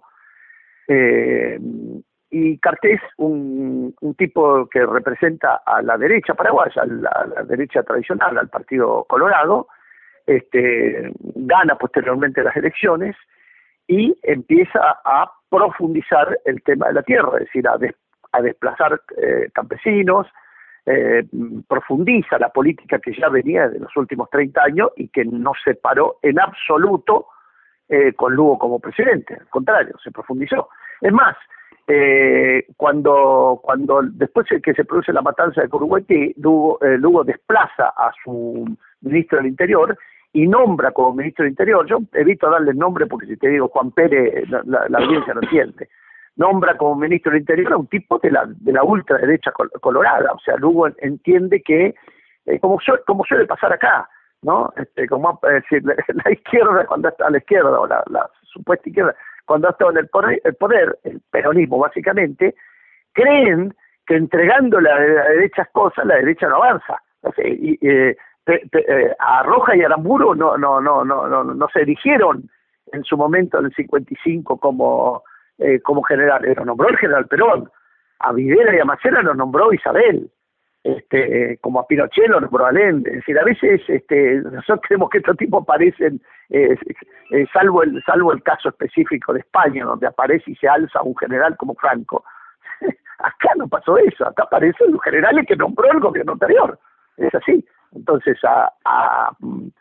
Eh, Y Cartés, un, un tipo que representa a la derecha paraguaya, a la, a la derecha tradicional, al Partido Colorado, este, gana posteriormente las elecciones y empieza a profundizar el tema de la tierra, es decir, a, des, a desplazar eh, campesinos, eh, profundiza la política que ya venía de los últimos treinta años y que no se paró en absoluto eh, con Lugo como presidente, al contrario, se profundizó. Es más, Eh, cuando cuando después de que se produce la matanza de Curuguatí, Lugo, eh, Lugo desplaza a su ministro del Interior y nombra como ministro del Interior, yo evito darle el nombre porque si te digo Juan Pérez, la, la, la audiencia no entiende, nombra como ministro del Interior a un tipo de la de la ultraderecha colorada, o sea, Lugo entiende que, eh, como, su, como suele pasar acá, ¿no? Este, como es decir, la, la izquierda, cuando está a la izquierda, o la, la supuesta izquierda, cuando ha estado en el poder, el poder, el peronismo básicamente, creen que entregando la, la derecha cosas, la derecha no avanza. O sea, y, eh, te, te, eh, a Rojas y Aramburu no, no, no, no, no, no se erigieron en su momento en el cincuenta y cinco como, eh, como general, lo nombró el general Perón. A Videla y a Macera los nombró Isabel, este, eh, como a Pinochet lo nombró Allende. Es decir, a veces este, nosotros creemos que estos tipos aparecen, eh, eh, salvo el salvo el caso específico de España, donde aparece y se alza un general como Franco. Acá no pasó eso, acá aparecen los generales que nombró el gobierno anterior. Es así. Entonces, a, a,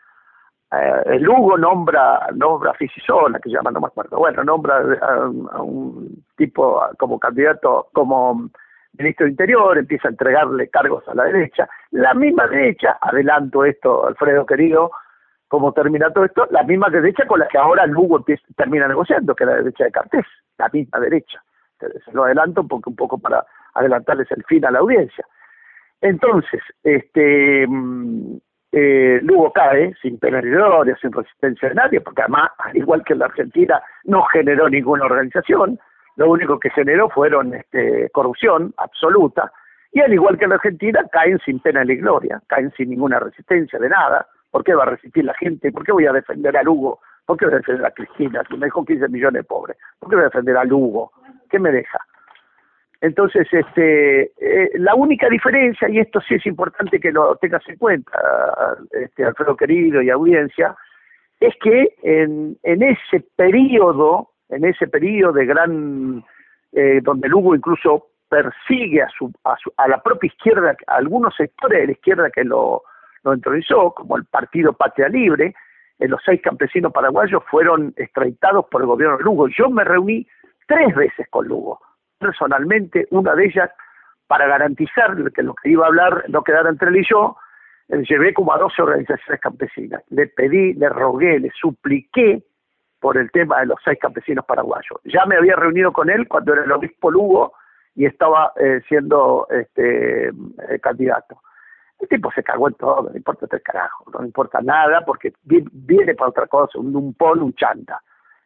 a el Lugo nombra, nombra a Fisisola, que se llama, no me acuerdo, bueno, nombra a, a un tipo como candidato, como ministro de Interior, empieza a entregarle cargos a la derecha. La misma derecha, adelanto esto, Alfredo querido, como termina todo esto, la misma derecha con la que ahora Lugo empieza, termina negociando, que es la derecha de Cartés, la misma derecha. Entonces, se lo adelanto porque un poco para adelantarles el fin a la audiencia. Entonces, este eh, Lugo cae sin pena ni gloria, sin resistencia de nadie, porque además, al igual que en la Argentina, no generó ninguna organización, lo único que generó fueron este, corrupción absoluta, y al igual que en la Argentina, caen sin pena ni gloria, caen sin ninguna resistencia de nada. ¿Por qué va a resistir la gente? ¿Por qué voy a defender a Lugo? ¿Por qué voy a defender a Cristina, que me dejó quince millones de pobres? ¿Por qué voy a defender a Lugo? ¿Qué me deja? Entonces, este, eh, la única diferencia, y esto sí es importante que lo tengas en cuenta, este, Alfredo querido y audiencia, es que en, en ese periodo, en ese periodo de gran, eh, donde Lugo incluso persigue a, su, a, su, a la propia izquierda, a algunos sectores de la izquierda que lo, lo entronizó, como el Partido Patria Libre, eh, los seis campesinos paraguayos fueron extraditados por el gobierno de Lugo. Yo me reuní tres veces con Lugo, personalmente, una de ellas para garantizar que lo que iba a hablar no quedara entre él y yo. Eh, llevé como a doce organizaciones campesinas, le pedí, le rogué, le supliqué por el tema de los seis campesinos paraguayos. Ya me había reunido con él cuando era el obispo Lugo y estaba eh, siendo este eh, candidato. El tipo se cagó en todo, no le importa tres carajos, no le importa nada, porque viene para otra cosa, un, un polo, un chanta.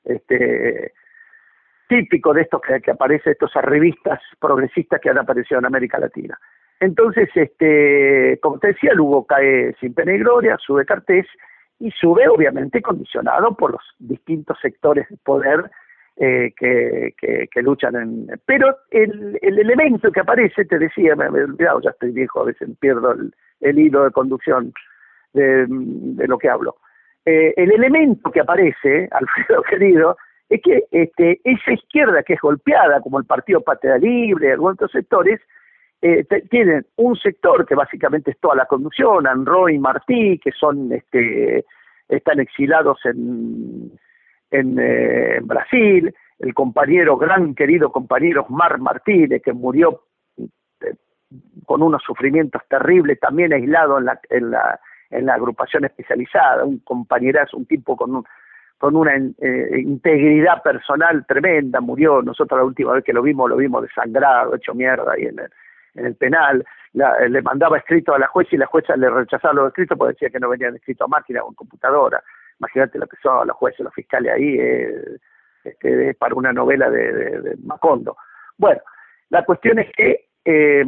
Este, típico de estos que, que aparece, estos revistas progresistas que han aparecido en América Latina. Entonces, este, como te decía, Lugo cae sin pena y gloria, sube Cartés, y sube obviamente condicionado por los distintos sectores de poder eh, que, que, que luchan en... Pero el, el elemento que aparece, te decía, me, me he olvidado, ya estoy viejo, a veces pierdo el, el hilo de conducción de, de lo que hablo. Eh, el elemento que aparece, Alfredo querido, es que este, esa izquierda que es golpeada, como el Partido Patria Libre, algunos otros sectores, eh, te, tienen un sector que básicamente es toda la conducción, Anroy y Martí, que son este, están exilados en, en, eh, en Brasil, el compañero, gran querido compañero Osmar Martínez, que murió eh, con unos sufrimientos terribles, también aislado en la, en la, en la agrupación especializada, un compañerazo, un tipo con un con una eh, integridad personal tremenda, murió, nosotros la última vez que lo vimos, lo vimos desangrado, hecho mierda ahí en el, en el penal, la, le mandaba escrito a la jueza y la jueza le rechazaba los escritos porque decía que no venían escritos a máquina o en computadora. Imagínate lo que son los jueces, los fiscales ahí, eh, este, para una novela de, de, de Macondo. Bueno, la cuestión es que eh,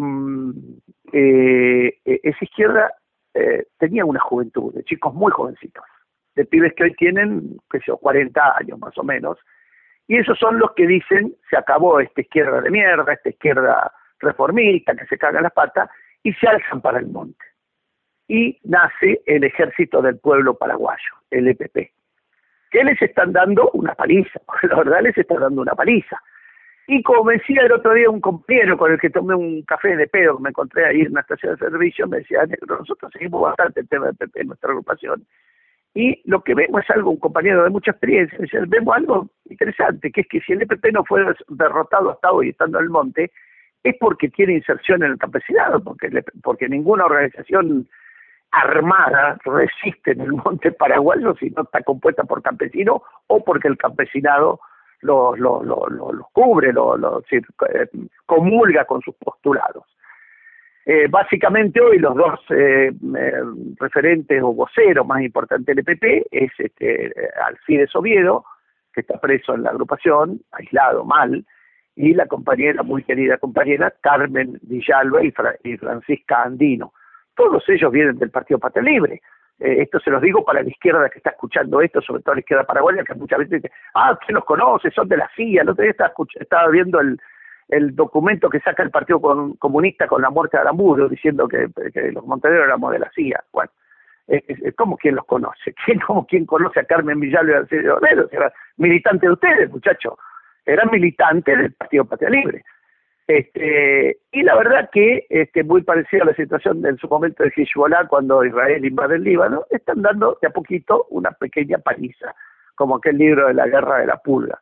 eh, esa izquierda eh, tenía una juventud, de chicos muy jovencitos, de pibes que hoy tienen, qué sé yo, cuarenta años más o menos, y esos son los que dicen, se acabó esta izquierda de mierda, esta izquierda reformista, que se cagan las patas, y se alzan para el monte. Y nace el Ejército del Pueblo Paraguayo, el E P P, que les están dando una paliza, porque la verdad les están dando una paliza. Y como me decía el otro día un compañero con el que tomé un café de pedo, que me encontré ahí en una estación de servicio, me decía, nosotros seguimos bastante el tema del P P en nuestra agrupación, y lo que vemos es algo, un compañero de mucha experiencia, dice, vemos algo interesante, que es que si el E P P no fue derrotado hasta hoy estando en el monte, es porque tiene inserción en el campesinado, porque, le, porque ninguna organización armada resiste en el monte paraguayo si no está compuesta por campesinos o porque el campesinado los lo, lo, lo, lo cubre, lo, lo, decir, eh, comulga con sus postulados. Eh, básicamente hoy los dos eh, eh, referentes o voceros más importantes del E P P es este, Alcides Oviedo, que está preso en la agrupación, aislado mal, y la compañera, muy querida compañera, Carmen Villalba y, Fra y Francisca Andino. Todos ellos vienen del Partido Patria Libre. Eh, esto se los digo para la izquierda que está escuchando esto, sobre todo la izquierda paraguaya, que muchas veces dice, ah, usted los conoce, son de la C I A. El otro día estaba, estaba viendo el, el documento que saca el Partido Comunista con la muerte de Aramburu, diciendo que, que los montoneros éramos de la C I A. Bueno, eh, eh, ¿cómo quién los conoce? ¿Quién, cómo, ¿Quién conoce a Carmen Villalba y a Alcides Orneros? Era militante de ustedes, muchachos. Eran militantes del Partido Patria Libre. Este, y la verdad que este, muy parecida a la situación en su momento de Hezbollah cuando Israel invade el Líbano, están dando de a poquito una pequeña paliza, como aquel libro de la guerra de la pulga.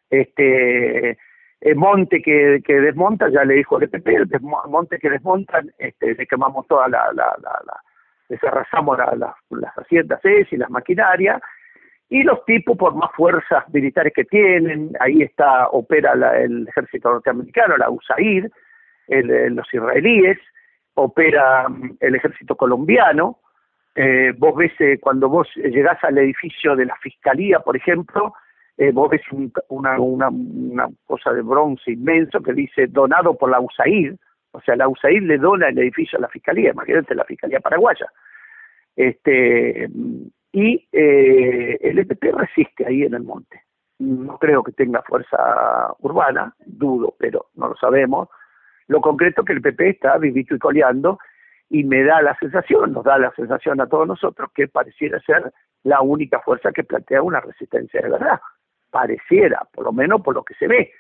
Este, el monte que, que desmonta, ya le dijo el E P P, el monte que desmontan, este, le quemamos toda la, la, la, la desarrasamos la, la, las haciendas esas y las maquinarias, y los tipos, por más fuerzas militares que tienen, ahí está, opera la, el ejército norteamericano, la U S A I D, el, el, los israelíes, opera el ejército colombiano. Eh, vos ves, eh, cuando vos llegás al edificio de la Fiscalía, por ejemplo, eh, vos ves un, una, una, una cosa de bronce inmenso que dice donado por la U S A I D, o sea, la U S A I D le dona el edificio a la Fiscalía, imagínate la Fiscalía paraguaya. Este... Y eh, el E P P resiste ahí en el monte. No creo que tenga fuerza urbana, dudo, pero no lo sabemos. Lo concreto es que el P P está vivito y coleando, y me da la sensación, nos da la sensación a todos nosotros, que pareciera ser la única fuerza que plantea una resistencia de verdad. Pareciera, por lo menos por lo que se ve.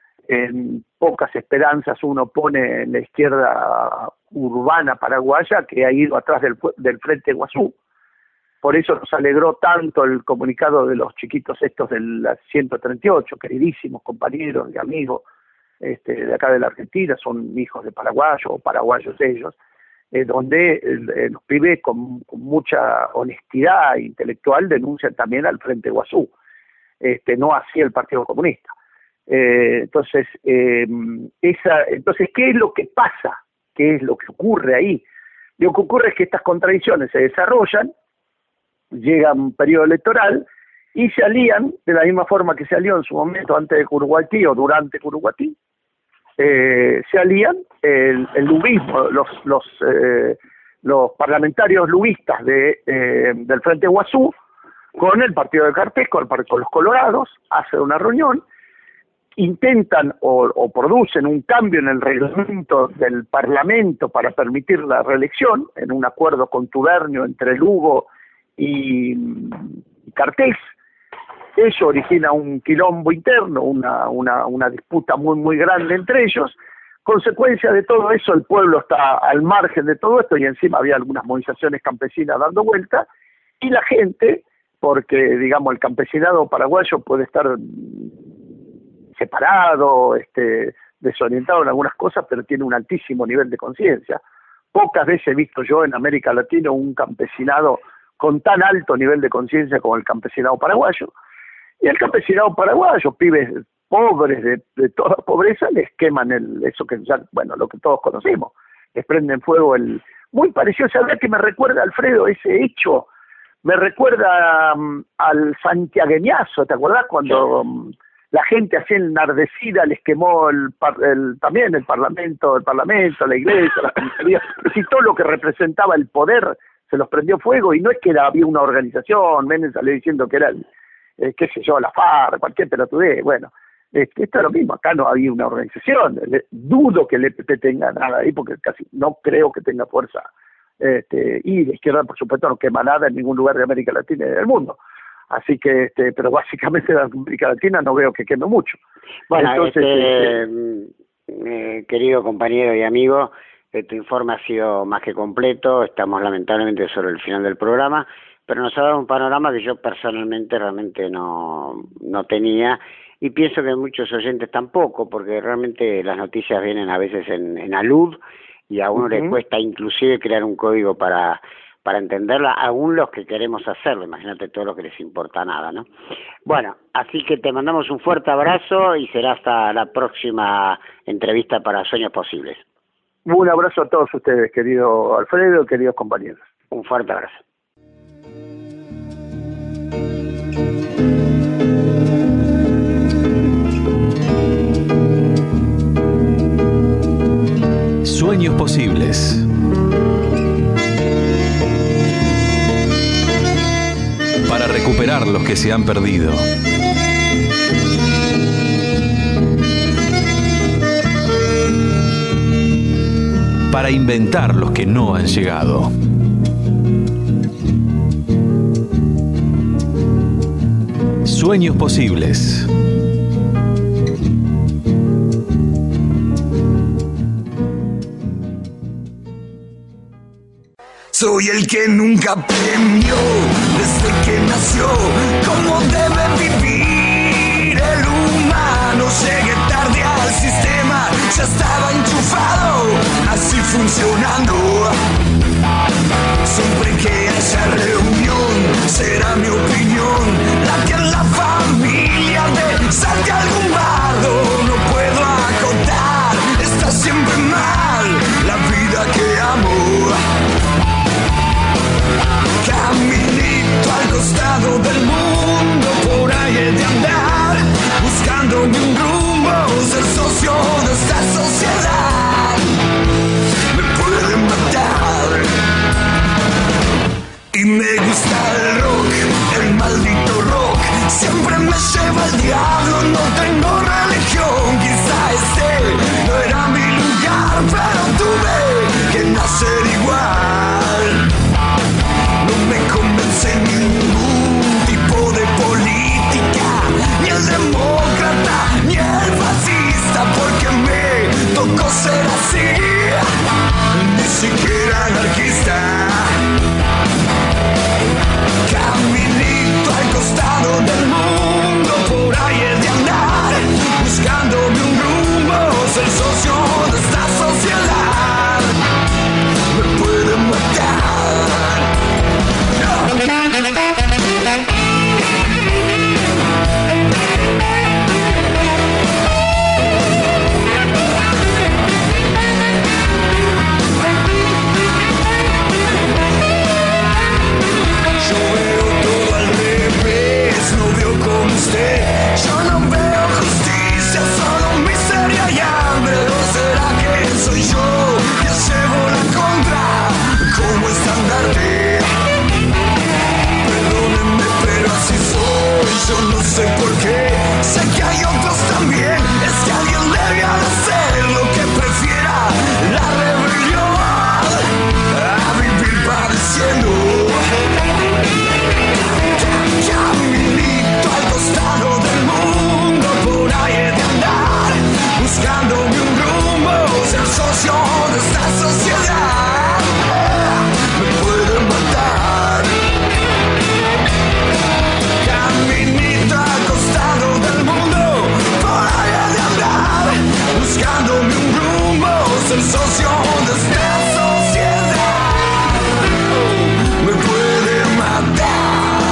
En pocas esperanzas uno pone en la izquierda urbana paraguaya, que ha ido atrás del, del Frente Guazú. Por eso nos alegró tanto el comunicado de los chiquitos estos del ciento treinta y ocho, queridísimos compañeros y amigos este, de acá de la Argentina, son hijos de paraguayos o paraguayos ellos, eh, donde eh, los pibes con, con mucha honestidad intelectual denuncian también al Frente Guazú, este, no así el Partido Comunista. Eh, entonces, eh, esa, entonces, ¿qué es lo que pasa? ¿Qué es lo que ocurre ahí? Lo que ocurre es que estas contradicciones se desarrollan, llega un periodo electoral y se alían de la misma forma que se alió en su momento antes de Curuguatí o durante Curuguatí, eh, se alían el, el lubismo, los los eh, los parlamentarios lubistas de, eh, del Frente Guazú con el partido de Cartes, con, con los colorados, hacen una reunión, intentan o, o producen un cambio en el reglamento del Parlamento para permitir la reelección, en un acuerdo contubernio entre Lugo y Cartes. Eso origina un quilombo interno, una, una, una disputa muy muy grande entre ellos. Consecuencia de todo eso, el pueblo está al margen de todo esto y encima había algunas movilizaciones campesinas dando vuelta, y la gente, porque digamos el campesinado paraguayo puede estar separado, este, desorientado en algunas cosas, pero tiene un altísimo nivel de conciencia. Pocas veces he visto yo en América Latina un campesinado con tan alto nivel de conciencia como el campesinado paraguayo. Y el campesinado paraguayo, pibes pobres de, de toda pobreza, les queman el, eso que ya, bueno, lo que todos conocemos, les prenden fuego el... Muy parecido, ¿sabes que me recuerda, Alfredo, ese hecho? Me recuerda um, al santiagueñazo, ¿te acordás? Cuando um, la gente así enardecida les quemó el, el también el parlamento, el parlamento, la iglesia, la comisaría, y todo lo que representaba el poder se los prendió fuego, y no es que era, había una organización, Menem salió diciendo que era, el, eh, qué sé yo, la FARC, cualquier pelotudez, bueno, este, esto es lo mismo, acá no había una organización, le, dudo que el E P P tenga nada ahí, porque casi no creo que tenga fuerza, este, y la izquierda, por supuesto, no quema nada en ningún lugar de América Latina y del mundo, así que, este, pero básicamente en América Latina no veo que queme mucho. Bueno, entonces, este, este, eh, querido compañero y amigo, tu informe ha sido más que completo, estamos lamentablemente sobre el final del programa, pero nos ha dado un panorama que yo personalmente realmente no, no tenía, y pienso que muchos oyentes tampoco, porque realmente las noticias vienen a veces en, en alud, y a uno uh-huh. le cuesta inclusive crear un código para, para entenderla, aún los que queremos hacerlo, imagínate todo lo que les importa nada, ¿no? Bueno, así que te mandamos un fuerte abrazo y será hasta la próxima entrevista para Sueños Posibles. Un abrazo a todos ustedes, querido Alfredo, queridos compañeros. Un fuerte abrazo. Sueños posibles. Para recuperar los que se han perdido. Para inventar los que no han llegado. Sueños posibles. Soy el que nunca aprendió desde que nació cómo debe vivir el humano. Llegué tarde al sistema, ya estaba enchufado, así funcionando. Siempre que haya reunión, será mi opinión la que en la familia de salte algún bardo. No puedo acotar, está siempre mal la vida que amo. Caminito al costado del mundo, por ahí he de andar, buscándome un rumbo, ser socio de esta sociedad. Me pueden matar. Y me gusta el rock, el maldito rock, siempre me lleva el diablo, no tengo religión. Quizá este no era mi lugar, pero tuve que nacer igual. No me convence ningún tipo de política, ni el demócrata, ni el fascista, porque me tocó ser así, ni siquiera anarquista. Caminito al costado del mundo, por ahí he de andar, buscándome un rumbo, ser socio de esta sociedad. Me pueden matar. Yo no veo justicia, solo miseria y hambre. ¿O será que soy yo que llevo la contra como estandarte? Perdónenme, pero así soy, yo no sé por qué. Sé que hay otros también, es que alguien debe hacer lo que prefiera la rebelión a vivir padeciendo. Caminito al costado del mundo, por ahí he de andar, buscándome un rumbo, ser socio de esta sociedad. Me pueden matar. Caminito al costado del mundo, por ahí he de andar, buscándome un rumbo, ser socio de esta sociedad. Me pueden matar.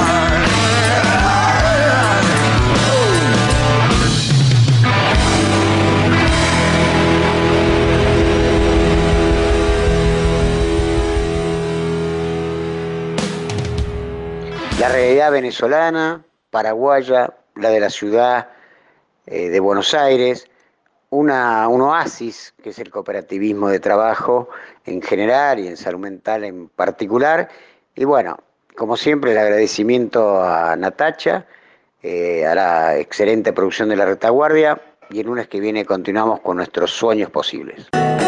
La realidad venezolana, paraguaya, la de la ciudad eh, de Buenos Aires, una, un oasis que es el cooperativismo de trabajo en general y en salud mental en particular. Y bueno, como siempre el agradecimiento a Natacha, eh, a la excelente producción de La Retaguardia, y el lunes que viene continuamos con nuestros sueños posibles.